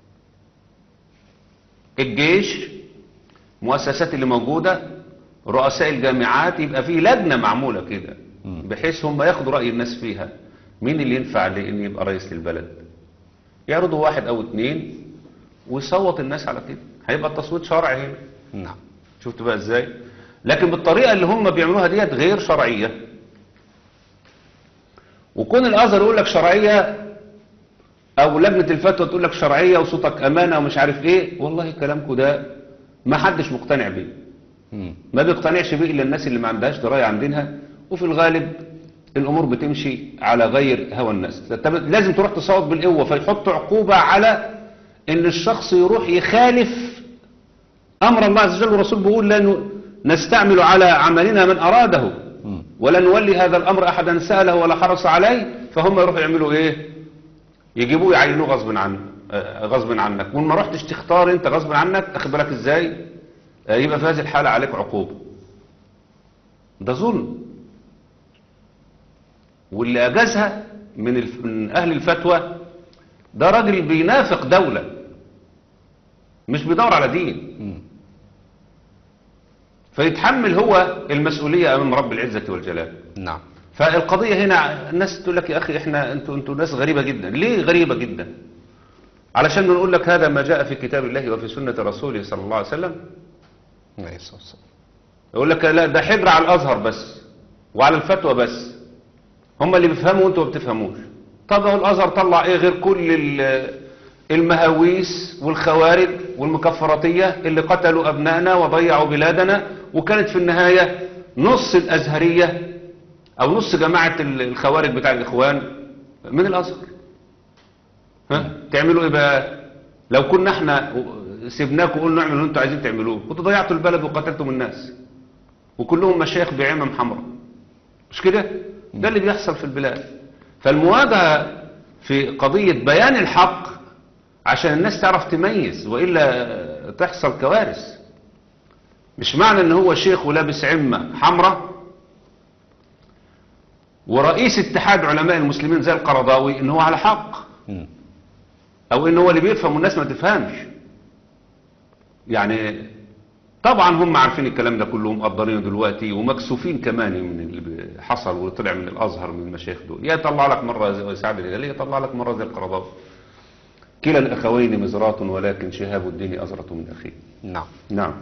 الجيش، مؤسسات اللي موجودة، رؤساء الجامعات، يبقى في لجنة معمولة كده بحيث هم ياخدوا رأي الناس فيها مين اللي ينفع لان يبقى رئيس للبلد. يعرضوا 1 أو 2 ويصوت الناس على كده، هيبقى التصويت شرعي هنا. نعم. شفت بقى ازاي؟ لكن بالطريقة اللي هم بيعملوها ديت غير شرعية. وكون الازهر يقول لك شرعية او لجنة الفتوى تقول لك شرعية وصوتك امانة ومش عارف ايه، والله كلامكم ده ما حدش مقتنع بيه. مم. ما بيقتنعش بيه الا الناس اللي ما عندهاش دراية عن دينها، وفي الغالب الامور بتمشي على غير هوى الناس. لازم تروح تصوت بالقوة، فيحطوا عقوبة على ان الشخص يروح يخالف امر الله عز وجل، والرسول بيقول لا نستعمل على عملنا من اراده ولا نولي هذا الامر احدا سأله ولا حرص عليه. فهم يروحوا يعملوا ايه؟ يجيبوه يعينوه غصب عنك، وما رحتش تختار انت غصب عنك. اخد بالك ازاي؟ يبقى في هذه الحالة عليك عقوبة. ده ظلم. واللي اجازها من اهل الفتوى ده راجل بينافق دولة، مش بيدور على دين، فيتحمل هو المسؤولية امام رب العزة والجلال. نعم. فالقضية هنا الناس تقول لك يا اخي احنا انتوا ناس غريبة جدا. ليه غريبة جدا؟ علشان نقول لك هذا ما جاء في كتاب الله وفي سنة رسوله صلى الله عليه وسلم. عليه الصلاة والسلام. يقول لك لا ده حجر على الازهر بس وعلى الفتوى بس، هم اللي بيفهموا وانتوا ما بتفهموش. طب هو الازهر طلع ايه غير كل المهاويس والخوارج والمكفراتية اللي قتلوا ابنائنا وضيعوا بلادنا، وكانت في النهاية نص الازهرية او نص جماعة الخوارج بتاع الاخوان من الازهر. تعملوا ايه بقى؟ لو كنا احنا سيبناكم وقلنا نعمل اللي انتوا عايزين تعملوه، كنتوا ضيعتوا البلد وقتلتم الناس وكلهم مشايخ بعمم حمراء. مش كده؟ ده اللي بيحصل في البلاد. فالمواجهة في قضية بيان الحق عشان الناس تعرف تميز، وإلا تحصل كوارث. مش معنى ان هو شيخ ولابس عمة حمراء ورئيس اتحاد علماء المسلمين زي القرضاوي ان هو على حق، مم. او ان هو اللي بيفهم والناس ما تفهمش. يعني طبعا هم عارفين الكلام ده كله ومقدرينه دلوقتي ومكسوفين كمان من اللي حصل وطلع من الازهر من المشايخ دول. يطلع لك مره زي سعد الهلالي، يطلع لك مره زي القرضاوي. كلا الاخوين مزرات ولكن شهاب الدين ازرة من اخيه. نعم. نعم.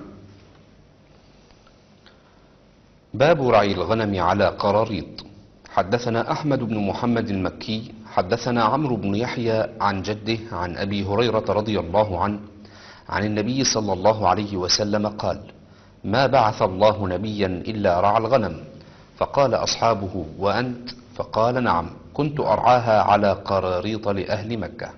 باب رعي الغنم على قراريط. حدثنا أحمد بن محمد المكي حدثنا عمرو بن يحيى عن جده عن أبي هريرة رضي الله عنه عن النبي صلى الله عليه وسلم قال: ما بعث الله نبيا إلا رعى الغنم. فقال أصحابه: وأنت؟ فقال: نعم، كنت أرعاها على قراريط لأهل مكة.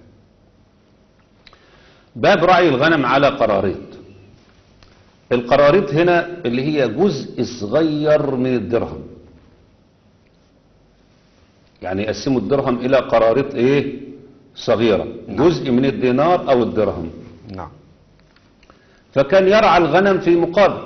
باب رعي الغنم على قراريط. القراريط هنا اللي هي جزء صغير من الدرهم، يعني يقسموا الدرهم إلى قراريط إيه صغيرة، جزء من الدينار أو الدرهم. نعم. فكان يرعى الغنم في مقابل.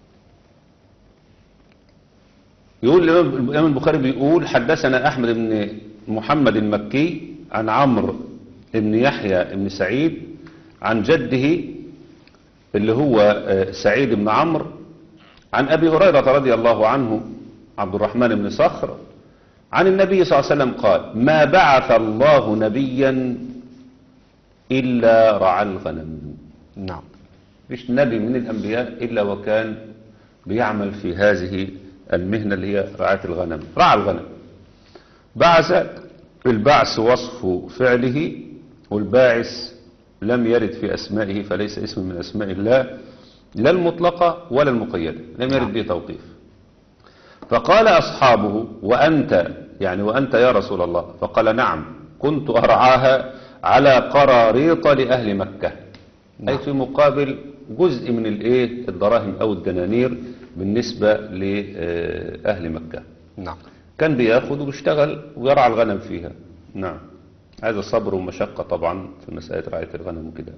يقول الإمام البخاري بيقول: حدثنا أحمد بن محمد المكي عن عمرو بن يحيى بن سعيد عن جده اللي هو سعيد بن عمرو عن أبي هريرة رضي الله عنه عبد الرحمن بن صخر عن النبي صلى الله عليه وسلم قال: ما بعث الله نبيا إلا رعى الغنم. نعم. مفيش نبي من الأنبياء إلا وكان بيعمل في هذه المهنة اللي هي رعاية الغنم. رعى الغنم. بعث، البعث وصف فعله، والباعث لم يرد في أسمائه فليس اسم من أسماء الله لا المطلقة ولا المقيدة، لم يرد به توقيف. فقال أصحابه: وأنت؟ يعني وأنت يا رسول الله؟ فقال: نعم، كنت أرعاها على قراريط لأهل مكة. أي في مقابل جزء من الدراهم أو الدنانير بالنسبة لأهل مكة. نعم. كان بياخد وبيشتغل ويرعى الغنم فيها. نعم. هذا صبر ومشقة طبعا في مسألة رعاية الغنم وكده.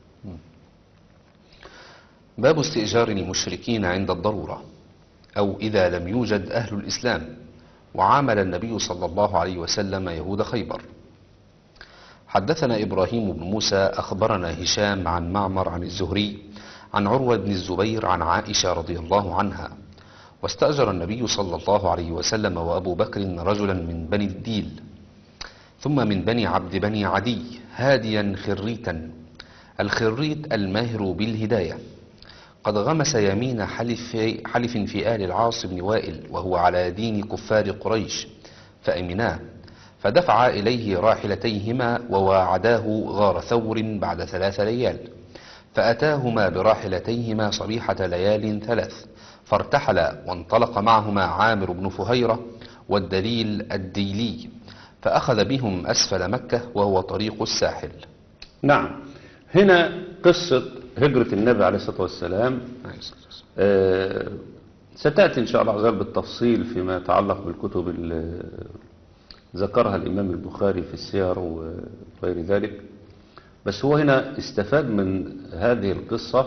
باب استئجار المشركين عند الضرورة أو إذا لم يوجد أهل الإسلام. وعامل النبي صلى الله عليه وسلم يهود خيبر. حدثنا إبراهيم بن موسى أخبرنا هشام عن معمر عن الزهري عن عروة بن الزبير عن عائشة رضي الله عنها: واستأجر النبي صلى الله عليه وسلم وأبو بكر رجلا من بني الديل ثم من بني عبد بني عدي هاديا خريتا. الخريت الماهر بالهداية، قد غمس يمين حلف في آل العاص بن وائل وهو على دين كفار قريش فأمناه، فدفع إليه راحلتيهما وواعداه غار ثور بعد 3 ليال، فأتاهما براحلتيهما صبيحة ليال 3، فارتحل وانطلق معهما عامر بن فهيرة والدليل الديلي، فأخذ بهم أسفل مكة وهو طريق الساحل. نعم. هنا قصة هجرة النبي عليه الصلاة والسلام ستأتي إن شاء الله عز وجل بالتفصيل فيما يتعلق بالكتب اللي ذكرها الإمام البخاري في السير وغير ذلك. بس هو هنا استفاد من هذه القصة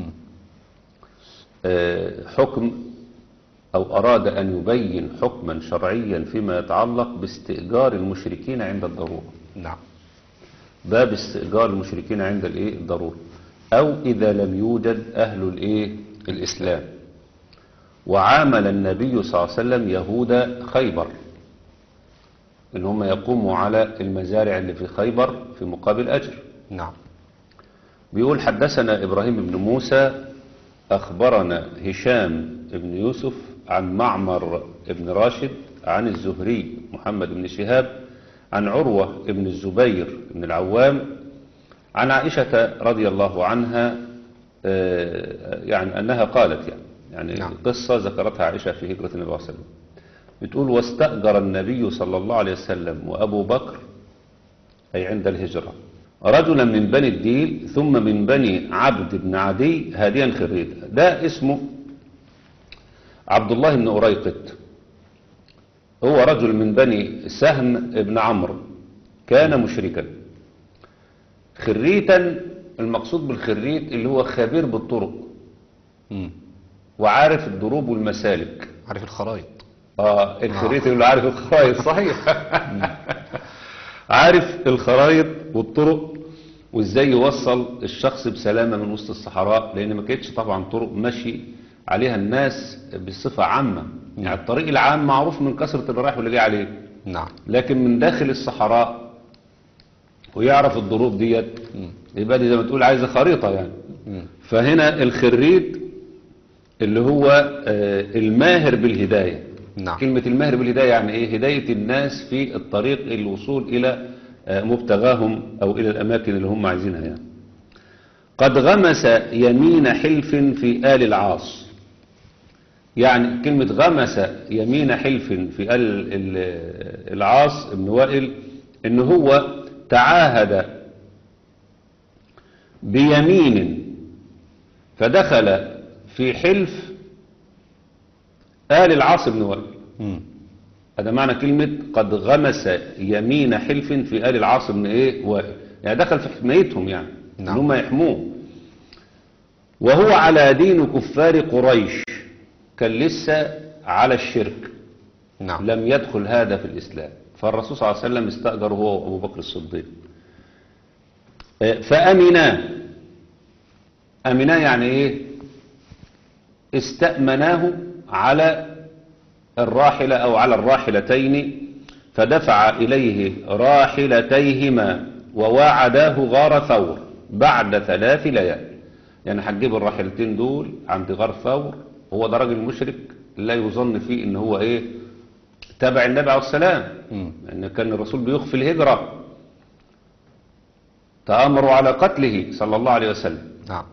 حكم، أو أراد أن يبين حكما شرعيا فيما يتعلق باستئجار المشركين عند الضرورة. نعم. باب استئجار المشركين عند الضرورة أو إذا لم يوجد أهل الإسلام. وعامل النبي صلى الله عليه وسلم يهود خيبر إن هم يقوموا على المزارع اللي في خيبر في مقابل أجر. نعم. بيقول: حدثنا إبراهيم بن موسى أخبرنا هشام بن يوسف عن معمر بن راشد عن الزهري محمد بن شهاب عن عروة بن الزبير بن العوام عن عائشة رضي الله عنها يعني أنها قالت يعني نعم. قصة ذكرتها عائشة في هجرة النبي صلى الله عليه وسلم. بتقول: واستأجر النبي صلى الله عليه وسلم وأبو بكر، أي عند الهجرة، رجلا من بني الديل ثم من بني عبد بن عدي هاديا خريتا. ده اسمه عبد الله بن أريقط، هو رجل من بني سهم بن عمرو، كان مشركا. خريتا، المقصود بالخريت اللي هو خبير بالطرق، وعارف الدروب والمسالك. عارف الخرايط. الخريط اللي عارف الخرايط صحيح. عارف الخرايط والطرق وازاي يوصل الشخص بسلامة من وسط الصحراء، لان ما كانتش طبعا طرق مشي عليها الناس بصفة عامة. يعني الطريق العام معروف من كثرة اللي رايح واللي جاي عليه، نعم. لكن من داخل الصحراء ويعرف الظروف ديت، يبقى دي زي ما تقول عايزة خريطة يعني. فهنا الخريط اللي هو الماهر بالهداية. نعم. كلمة الماهر بالهداية يعني ايه؟ هداية الناس في الطريق الوصول الى مبتغاهم او الى الاماكن اللي هم عايزينها يعني. قد غمس يمين حلف في آل العاص. يعني كلمة غمس يمين حلف في آل العاص ابن وائل ان هو تعاهد بيمين فدخل في حلف آل العاص بن وائل. هذا معنى كلمة قد غمس يمين حلف في آل العاص بن وائل، يعني دخل في حمايتهم يعني. نعم. هم يحموه. وهو على دين كفار قريش، كان لسه على الشرك. نعم. لم يدخل هذا في الإسلام. فالرسول صلى الله عليه وسلم استأجر هو وأبو بكر الصديق. فأمنا يعني ايه؟ استأمناه على الراحلة أو على الراحلتين، فدفع إليه راحلتيهما وواعداه غار ثور بعد 3 ليال. يعني هتجيب الراحلتين دول عند غار ثور، هو ده راجل مشرك لا يظن فيه ان هو ايه تابع النبي عليه السلام، لان كان الرسول بيخفي الهجرة، تأمروا على قتله صلى الله عليه وسلم. نعم.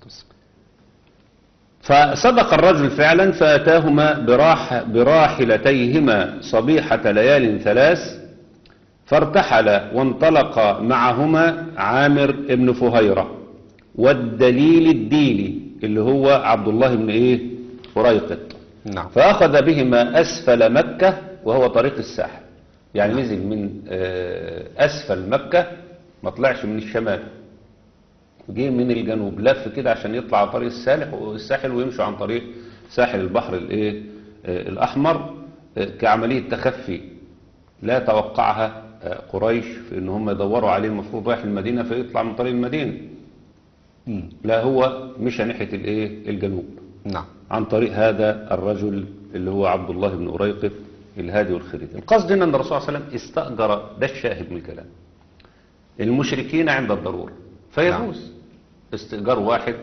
فصدق الرجل فعلا، فأتاهما براحلتيهما صبيحة ليال 3، فارتحل وانطلق معهما عامر ابن فهيرة والدليل الديلي اللي هو عبد الله بن فريقط. نعم. فأخذ بهما أسفل مكة وهو طريق الساحل، يعني نزل من أسفل مكة، ما طلعش من الشمال، جه من الجنوب، لف كده عشان يطلع على طريق الساحل ويمشوا عن طريق ساحل البحر الأحمر كعملية تخفي لا توقعها قريش في ان هم يدوروا عليه، المفروض رايح المدينة فيطلع من طريق المدينة. لا، هو مشى ناحية الجنوب. نعم. عن طريق هذا الرجل اللي هو عبد الله بن أريقط الهادي والخريط. القصد ان الرسول صلى الله عليه وسلم استأجر، ده الشاهد من الكلام، المشركين عند الضرورة، فيجوز استئجار واحد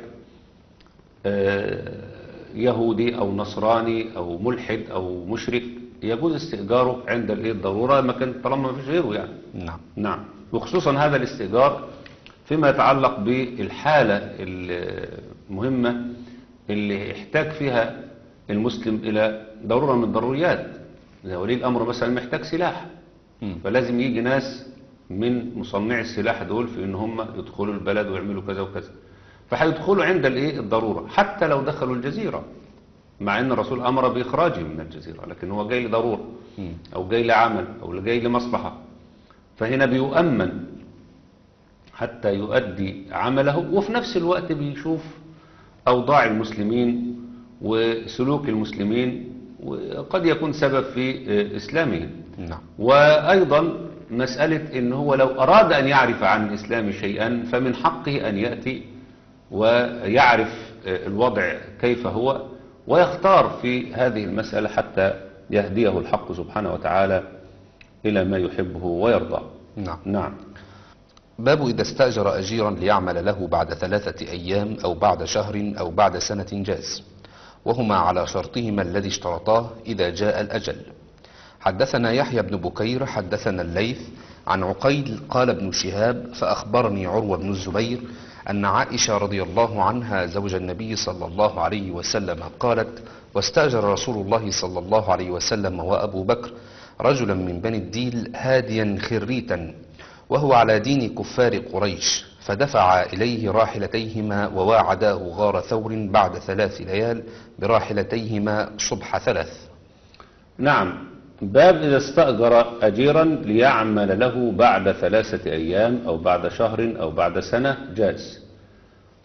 يهودي أو نصراني أو ملحد أو مشرك، يجوز استئجاره عند الضرورة، ما كان طالما ما فيش غيره يعني. نعم. نعم. وخصوصا هذا الاستئجار فيما يتعلق بالحالة المهمة اللي يحتاج فيها المسلم إلى ضرورة من الضروريات، زي ولي الأمر مثلا محتاج سلاح، فلازم يجي ناس من مصنعي السلاح دول في ان هم يدخلوا البلد ويعملوا كذا وكذا، فهيدخلوا عند الضرورة، حتى لو دخلوا الجزيرة، مع ان الرسول امر باخراجهم من الجزيرة، لكن هو جاي لضرورة او جاي لعمل او جاي لمصلحة، فهنا بيؤمن حتى يؤدي عمله، وفي نفس الوقت بيشوف اوضاع المسلمين وسلوك المسلمين، وقد يكون سبب في اسلامهم. نعم. وايضا مسألة ان هو لو اراد ان يعرف عن الاسلام شيئا فمن حقه ان يأتي ويعرف الوضع كيف هو، ويختار في هذه المسألة حتى يهديه الحق سبحانه وتعالى الى ما يحبه ويرضاه. نعم. نعم. باب إذا استأجر أجيرا ليعمل له بعد 3 أيام أو بعد شهر أو بعد سنة جاز، وهما على شرطهما الذي اشترطاه إذا جاء الأجل. حدثنا يحيى بن بكير حدثنا الليث عن عقيل قال ابن شهاب فأخبرني عروة بن الزبير أن عائشة رضي الله عنها زوج النبي صلى الله عليه وسلم قالت: واستأجر رسول الله صلى الله عليه وسلم وأبو بكر رجلا من بني الديل هاديا خريتا وهو على دين كفار قريش، فدفع إليه راحلتيهما وواعداه غار ثور بعد 3 ليال براحلتيهما صبح 3. نعم. باب إذا استأجر أجيرا ليعمل له بعد 3 أيام أو بعد شهر أو بعد سنة جاز،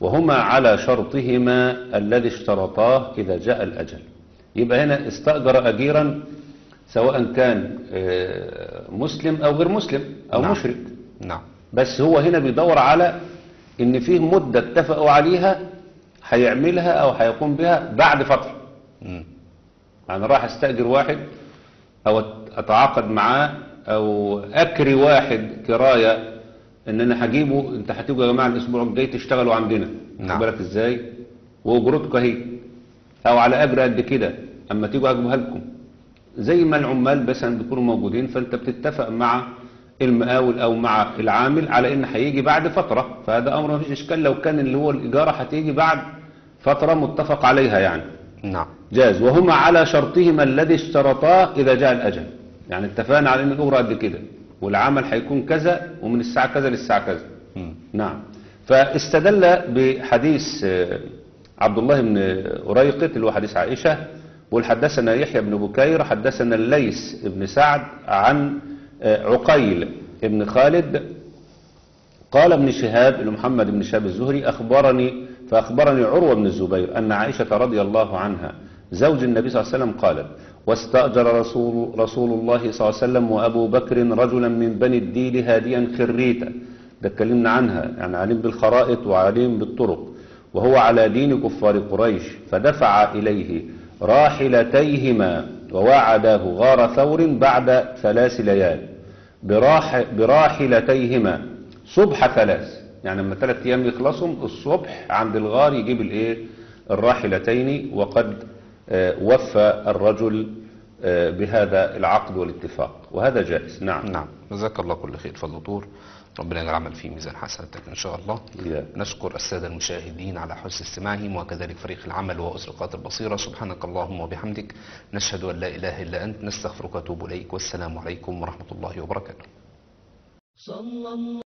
وهما على شرطهما الذي اشترطاه إذا جاء الأجل. يبقى هنا استأجر أجيرا سواء كان مسلم أو غير مسلم أو نعم. مشرك، نعم. بس هو هنا بيدور على إن فيه مدة اتفقوا عليها هيعملها أو هيقوم بها بعد فترة. مم. يعني راح استأجر واحد أو أتعاقد معاه أو أكري واحد كراية إن أنا هجيبه، أنت هتيجوا يا جماعة الأسبوع الجاي تشتغلوا عندنا. نعم. بالك إزاي؟ وأجرتك أهي، أو على أجر قد كده أما تيجوا أجيبها لكم. زي ما العمال مثلا بيكونوا موجودين، فأنت بتتفق مع المقاول أو مع العامل على إن هيجي بعد فترة، فهذا أمر ما فيش إشكال لو كان اللي هو الإجارة هتيجي بعد فترة متفق عليها يعني. نعم. جاز. وهما على شرطهما الذي اشترطاه إذا جاء الأجل، يعني اتفقنا على إن الأجرة قد كده والعمل هيكون كذا ومن الساعة كذا للساعة كذا. نعم. فاستدل بحديث عبد الله بن أريقط اللي هو حديث عائشة، والحدثنا يحيى بن بكير حدثنا الليث بن سعد عن عقيل بن خالد قال ابن شهاب اللي محمد بن شهاب الزهري فأخبرني عروة بن الزبير أن عائشة رضي الله عنها زوج النبي صلى الله عليه وسلم قالت: واستأجر رسول الله صلى الله عليه وسلم وأبو بكر رجلا من بني الديل هاديا خريتا، ده اتكلمنا عنها، يعني عليم بالخرائط وعليم بالطرق، وهو على دين كفار قريش، فدفع إليه راحلتيهما ووعداه غار ثور بعد 3 ليال براحلتيهما صبح 3، يعني لما 3 أيام يخلصهم الصبح عند الغار يجيب الراحلتين، وقد وفى الرجل بهذا العقد والاتفاق، وهذا جائز. نعم. نعم. جزاك الله كل خير فالدكتور، ربنا يجعل العمل في ميزان حسناتك إن شاء الله. نشكر السادة المشاهدين على حسن استماعهم، وكذلك فريق العمل وأسرقات البصيرة. سبحانك اللهم وبحمدك، نشهد أن لا إله إلا أنت، نستغفرك ونتوب إليك، والسلام عليكم ورحمة الله وبركاته.